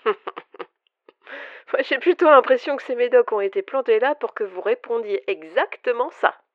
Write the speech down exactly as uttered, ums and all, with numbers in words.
Moi, j'ai plutôt l'impression que ces médocs ont été plantés là pour que vous répondiez exactement ça.